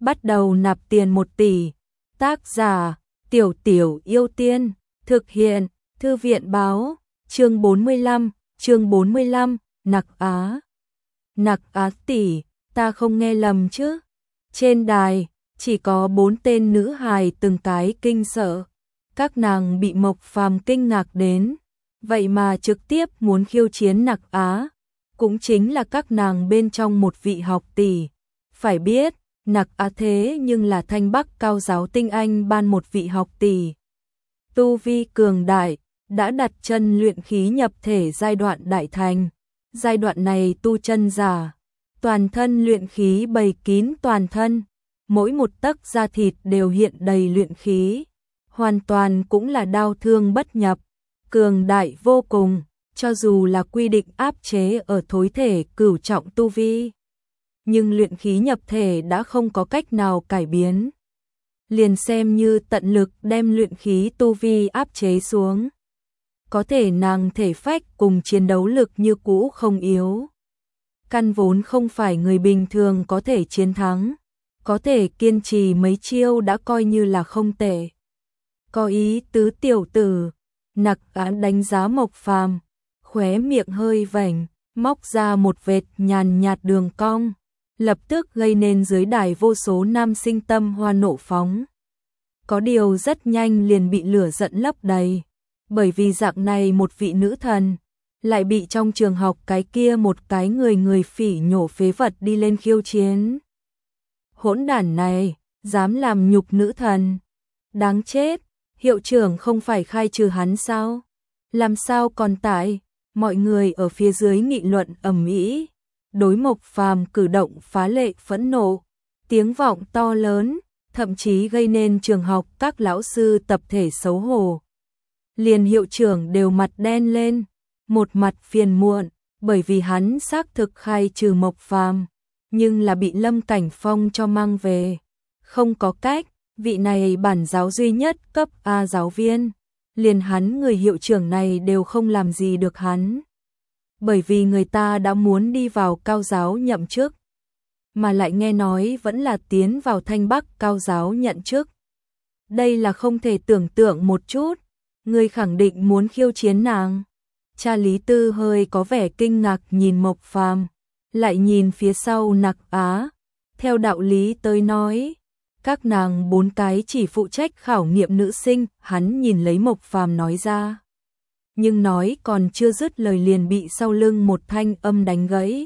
bắt đầu nạp tiền 1 tỷ. Tác giả, Tiểu Tiểu Yêu Tiên, thực hiện, Thư viện báo, chương 45, Nặc Á. Nặc Á tỷ, ta không nghe lầm chứ? Trên đài, chỉ có 4 tên nữ hài từng cái kinh sợ. Các nàng bị Mộc Phàm kinh ngạc đến, vậy mà trực tiếp muốn khiêu chiến Nặc Á. Cũng chính là các nàng bên trong một vị học tỷ. Phải biết, Nặc Á thế nhưng là Thanh Bắc Cao giáo tinh anh ban một vị học tỷ. Tu vi cường đại, đã đặt chân luyện khí nhập thể giai đoạn đại thành. Giai đoạn này tu chân giả, toàn thân luyện khí bày kín toàn thân, mỗi một tấc da thịt đều hiện đầy luyện khí, hoàn toàn cũng là đao thương bất nhập, cường đại vô cùng, cho dù là quy định áp chế ở thối thể cửu trọng tu vi. Nhưng luyện khí nhập thể đã không có cách nào cải biến. Liền xem như tận lực đem luyện khí tu vi áp chế xuống. Có thể nàng thể phách cùng chiến đấu lực như cũ không yếu. Căn vốn không phải người bình thường có thể chiến thắng. Có thể kiên trì mấy chiêu đã coi như là không tệ. Có ý tứ tiểu tử, Nặc Á đánh giá Mộc Phàm, khóe miệng hơi vểnh, móc ra một vệt nhàn nhạt đường cong, lập tức gây nên dưới đài vô số nam sinh tâm hoa nộ phóng. Có điều rất nhanh liền bị lửa giận lấp đầy, bởi vì dạng này một vị nữ thần, lại bị trong trường học cái kia một cái người phỉ nhổ phế vật đi lên khiêu chiến. Hỗn đản này, dám làm nhục nữ thần. Đáng chết, hiệu trưởng không phải khai trừ hắn sao? Làm sao còn tại? Mọi người ở phía dưới nghị luận ầm ĩ, đối Mộc Phàm cử động phá lệ phẫn nộ, tiếng vọng to lớn, thậm chí gây nên trường học các lão sư tập thể xấu hổ. Liền hiệu trưởng đều mặt đen lên, một mặt phiền muộn, bởi vì hắn xác thực khai trừ Mộc Phàm, nhưng là bị Lâm Cảnh Phong cho mang về. Không có cách, vị này bản giáo duy nhất cấp A giáo viên, liền hắn người hiệu trưởng này đều không làm gì được hắn. Bởi vì người ta đã muốn đi vào cao giáo nhậm chức, mà lại nghe nói vẫn là tiến vào Thanh Bắc Cao giáo nhận chức. Đây là không thể tưởng tượng một chút, người khẳng định muốn khiêu chiến nàng. Cha Lý Tư hơi có vẻ kinh ngạc nhìn Mộc Phàm, lại nhìn phía sau Nặc Á. Theo đạo lý tới nói, các nàng 4 cái chỉ phụ trách khảo nghiệm nữ sinh, hắn nhìn lấy Mộc Phàm nói ra. Nhưng nói còn chưa dứt lời liền bị sau lưng một thanh âm đánh gãy.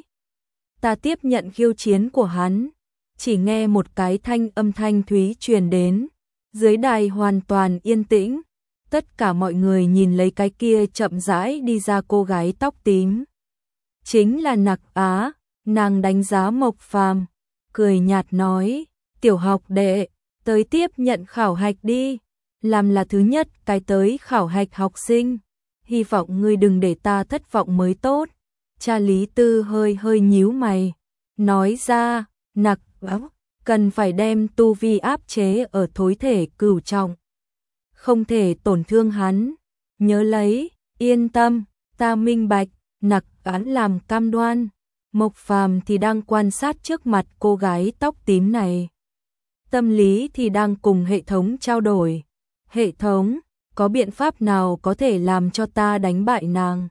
Ta tiếp nhận khiêu chiến của hắn, chỉ nghe một cái thanh âm thanh thúy truyền đến, dưới đài hoàn toàn yên tĩnh, tất cả mọi người nhìn lấy cái kia chậm rãi đi ra cô gái tóc tím. Chính là Nặc Á, nàng đánh giá Mộc Phàm, cười nhạt nói, tiểu học đệ, tới tiếp nhận khảo hạch đi, làm là thứ nhất cái tới khảo hạch học sinh, hy vọng ngươi đừng để ta thất vọng mới tốt. Cha Lý Tư hơi nhíu mày, nói ra, Nặc Á cần phải đem tu vi áp chế ở thối thể cửu trọng, không thể tổn thương hắn. Nhớ lấy, yên tâm, ta minh bạch. Nặc Á làm cam đoan. Mộc Phàm thì đang quan sát trước mặt cô gái tóc tím này, tâm lý thì đang cùng hệ thống trao đổi. Hệ thống, có biện pháp nào có thể làm cho ta đánh bại nàng?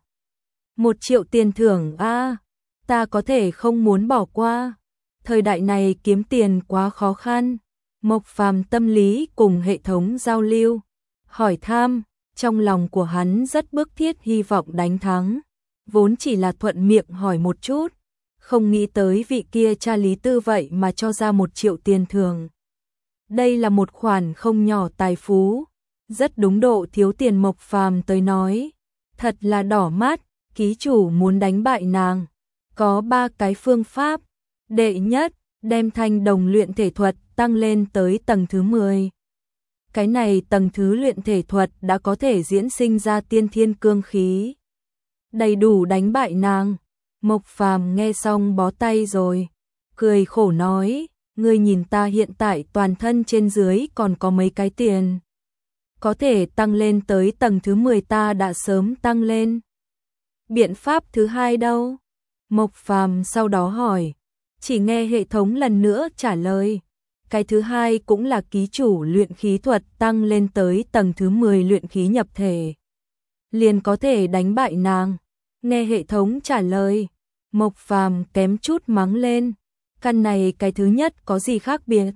1 triệu tiền thưởng a, ta có thể không muốn bỏ qua. Thời đại này kiếm tiền quá khó khăn. Mộc Phàm tâm lý cùng hệ thống giao lưu, hỏi thăm, trong lòng của hắn rất bức thiết hy vọng đánh thắng. Vốn chỉ là thuận miệng hỏi một chút, không nghĩ tới vị kia cha Lý Tư vậy mà cho ra 1 triệu tiền thưởng. Đây là một khoản không nhỏ tài phú, rất đúng độ thiếu tiền Mộc Phàm tới nói. Thật là đỏ mắt, ký chủ muốn đánh bại nàng. Có 3 cái phương pháp. Đệ nhất, đem thanh đồng luyện thể thuật tăng lên tới tầng thứ 10. Cái này tầng thứ luyện thể thuật đã có thể diễn sinh ra tiên thiên cương khí, đầy đủ đánh bại nàng. Mộc Phàm nghe xong bó tay rồi, cười khổ nói, ngươi nhìn ta hiện tại toàn thân trên dưới còn có mấy cái tiền. Có thể tăng lên tới tầng thứ 10 ta đã sớm tăng lên. Biện pháp thứ hai đâu? Mộc Phàm sau đó hỏi, chỉ nghe hệ thống lần nữa trả lời, cái thứ hai cũng là ký chủ luyện khí thuật tăng lên tới tầng thứ 10 luyện khí nhập thể. Liền có thể đánh bại nàng. Nghe hệ thống trả lời, Mộc Phàm kém chút mắng lên. Căn này cái thứ nhất có gì khác biệt?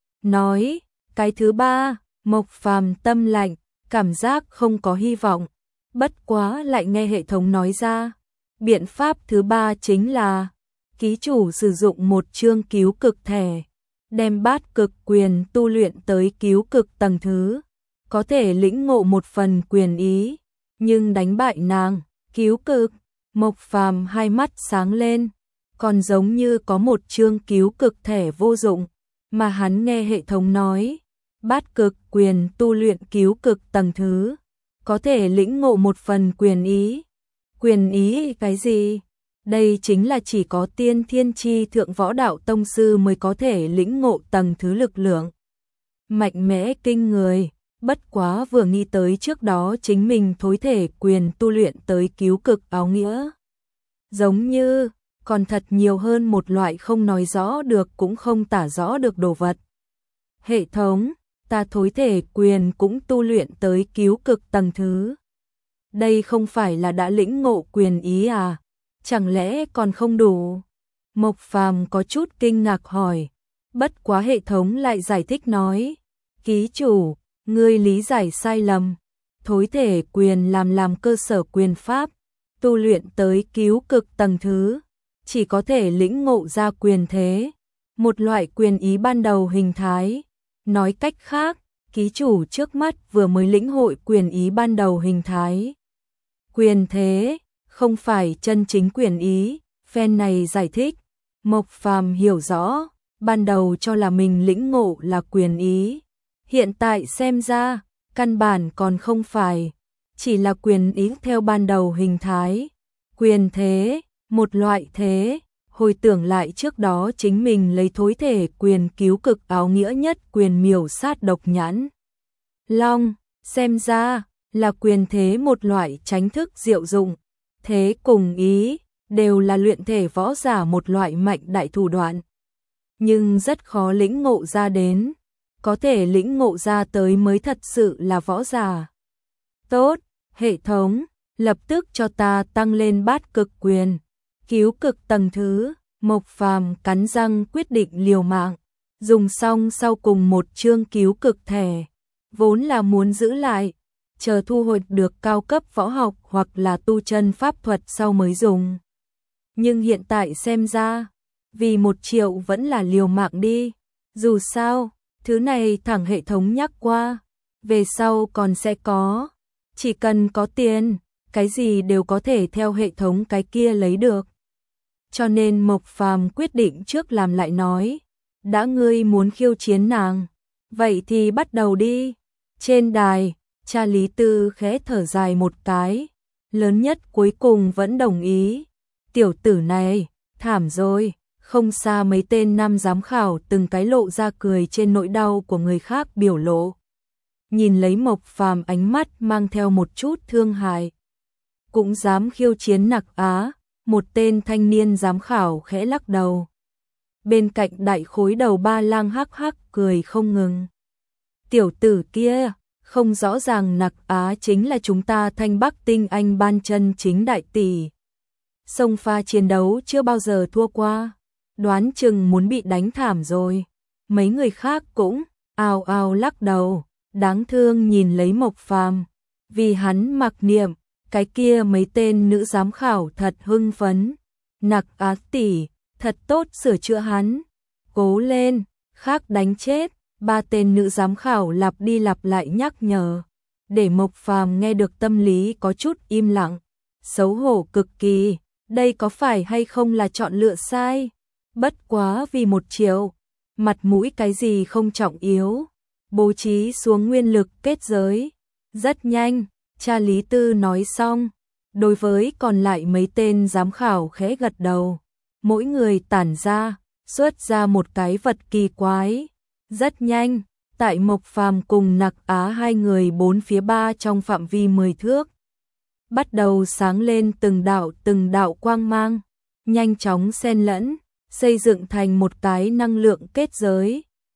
Nói, cái thứ ba, Mộc Phàm tâm lạnh, cảm giác không có hy vọng. Bất quá lại nghe hệ thống nói ra. Biện pháp thứ ba chính là ký chủ sử dụng một chương cứu cực thẻ, đem bát cực quyền tu luyện tới cứu cực tầng thứ, có thể lĩnh ngộ một phần quyền ý, nhưng đánh bại nàng, cứu cực. Mộc Phàm hai mắt sáng lên, còn giống như có một chương cứu cực thẻ vô dụng, mà hắn nghe hệ thống nói, bát cực quyền tu luyện cứu cực tầng thứ, có thể lĩnh ngộ một phần quyền ý. Quyền ý cái gì? Đây chính là chỉ có tiên thiên chi thượng võ đạo tông sư mới có thể lĩnh ngộ tầng thứ lực lượng. Mạnh mẽ kinh người, bất quá vừa nghĩ tới trước đó chính mình thối thể quyền tu luyện tới cứu cực áo nghĩa. Giống như, còn thật nhiều hơn một loại không nói rõ được cũng không tả rõ được đồ vật. Hệ thống, ta thối thể quyền cũng tu luyện tới cứu cực tầng thứ. Đây không phải là đã lĩnh ngộ quyền ý à? Chẳng lẽ còn không đủ? Mộc Phàm có chút kinh ngạc hỏi. Bất quá hệ thống lại giải thích nói. Ký chủ, ngươi lý giải sai lầm. Thối thể quyền làm cơ sở quyền pháp. Tu luyện tới cứu cực tầng thứ. Chỉ có thể lĩnh ngộ ra quyền thế. Một loại quyền ý ban đầu hình thái. Nói cách khác, ký chủ trước mắt vừa mới lĩnh hội quyền ý ban đầu hình thái. Quyền thế, không phải chân chính quyền ý, phen này giải thích. Mộc Phàm hiểu rõ, ban đầu cho là mình lĩnh ngộ là quyền ý. Hiện tại xem ra, căn bản còn không phải, chỉ là quyền ý theo ban đầu hình thái. Quyền thế, một loại thế, hồi tưởng lại trước đó chính mình lấy thối thể quyền cứu cực áo nghĩa nhất quyền miểu sát độc nhãn long, xem ra là quyền thế một loại tránh thức diệu dụng. Thế cùng ý, đều là luyện thể võ giả một loại mạnh đại thủ đoạn. Nhưng rất khó lĩnh ngộ ra đến, có thể lĩnh ngộ ra tới mới thật sự là võ giả. Tốt, hệ thống, lập tức cho ta tăng lên bát cực quyền, cứu cực tầng thứ. Mộc Phàm cắn răng quyết định liều mạng, dùng xong sau cùng một chương cứu cực thẻ, vốn là muốn giữ lại, chờ thu hồi được cao cấp võ học hoặc là tu chân pháp thuật sau mới dùng. Nhưng hiện tại xem ra, vì 1 triệu vẫn là liều mạng đi, dù sao, thứ này thẳng hệ thống nhắc qua, về sau còn sẽ có, chỉ cần có tiền, cái gì đều có thể theo hệ thống cái kia lấy được. Cho nên Mộc Phàm quyết định trước làm lại nói, đã ngươi muốn khiêu chiến nàng, vậy thì bắt đầu đi. Trên đài, cha Lý Tư khẽ thở dài một cái, lớn nhất cuối cùng vẫn đồng ý. Tiểu tử này, thảm rồi, không xa mấy tên nam giám khảo từng cái lộ ra cười trên nỗi đau của người khác biểu lộ. Nhìn lấy Mộc Phàm ánh mắt mang theo một chút thương hại. Cũng dám khiêu chiến Nặc Á, một tên thanh niên giám khảo khẽ lắc đầu. Bên cạnh đại khối đầu ba lang hắc hắc cười không ngừng. Tiểu tử kia, không rõ ràng Nặc Á chính là chúng ta Thanh Bắc tinh anh ban chân chính đại tỷ. Sông pha chiến đấu chưa bao giờ thua qua, đoán chừng muốn bị đánh thảm rồi. Mấy người khác cũng ào ào lắc đầu, đáng thương nhìn lấy Mộc Phàm, vì hắn mặc niệm, cái kia mấy tên nữ giám khảo thật hưng phấn. Nặc Á tỷ, thật tốt sửa chữa hắn. Cố lên, khác đánh chết. 3 tên nữ giám khảo lặp đi lặp lại nhắc nhở, để Mộc Phàm nghe được tâm lý có chút im lặng, xấu hổ cực kỳ, đây có phải hay không là chọn lựa sai? Bất quá vì 1 triệu, mặt mũi cái gì không trọng yếu, bố trí xuống nguyên lực kết giới. Rất nhanh, cha Lý Tư nói xong, đối với còn lại mấy tên giám khảo khẽ gật đầu, mỗi người tản ra, xuất ra một cái vật kỳ quái. Rất nhanh, tại Mộc Phàm cùng Nặc Á hai người 4 phía 3 trong phạm vi 10 thước, bắt đầu sáng lên từng đạo quang mang, nhanh chóng xen lẫn, xây dựng thành một cái năng lượng kết giới.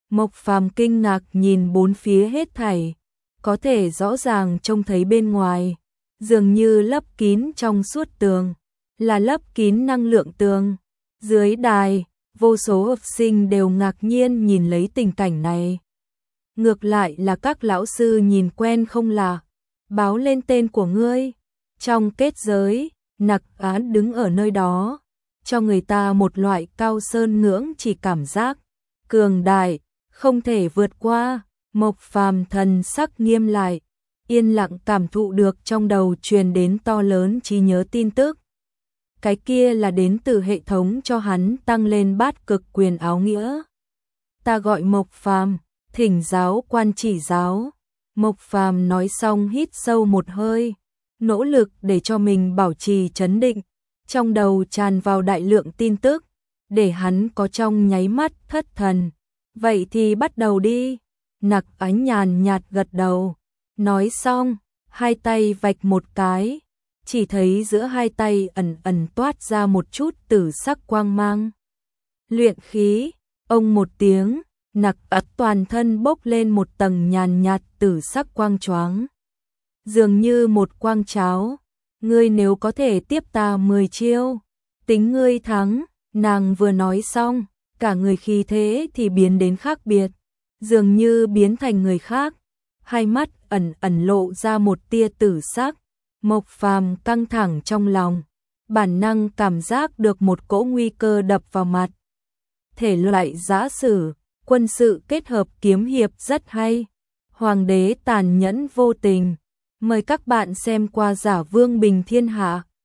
Mộc Phàm kinh ngạc nhìn bốn phía hết thảy, có thể rõ ràng trông thấy bên ngoài, dường như lấp kín trong suốt tường, là lấp kín năng lượng tường. Dưới đài, vô số học sinh đều ngạc nhiên nhìn lấy tình cảnh này. Ngược lại là các lão sư nhìn quen không lạ, báo lên tên của ngươi. Trong kết giới, Nặc Á đứng ở nơi đó, cho người ta một loại cao sơn ngưỡng chỉ cảm giác cường đại, không thể vượt qua. Mộc Phàm thần sắc nghiêm lại, yên lặng cảm thụ được trong đầu truyền đến to lớn trí nhớ tin tức. Cái kia là đến từ hệ thống cho hắn tăng lên bát cực quyền áo nghĩa. Ta gọi Mộc Phàm, thỉnh giáo quan chỉ giáo. Mộc Phàm nói xong hít sâu một hơi, nỗ lực để cho mình bảo trì trấn định, trong đầu tràn vào đại lượng tin tức, để hắn có trong nháy mắt thất thần. Vậy thì bắt đầu đi. Nặc Ánh nhàn nhạt gật đầu, nói xong, hai tay vạch một cái, chỉ thấy giữa hai tay ẩn ẩn toát ra một chút tử sắc quang mang. Luyện khí, ông một tiếng, Nặc Á toàn thân bốc lên một tầng nhàn nhạt tử sắc quang choáng, dường như một quang cháo. Ngươi nếu có thể tiếp ta 10 chiêu, tính ngươi thắng. Nàng vừa nói xong, cả người khí thế thì biến đến khác biệt, dường như biến thành người khác, hai mắt ẩn ẩn lộ ra một tia tử sắc. Mộc Phàm căng thẳng trong lòng, bản năng cảm giác được một cỗ nguy cơ đập vào mặt. Thể loại giã sử, quân sự kết hợp kiếm hiệp rất hay. Hoàng đế tàn nhẫn vô tình. Mời các bạn xem qua Giả Vương Bình Thiên Hạ.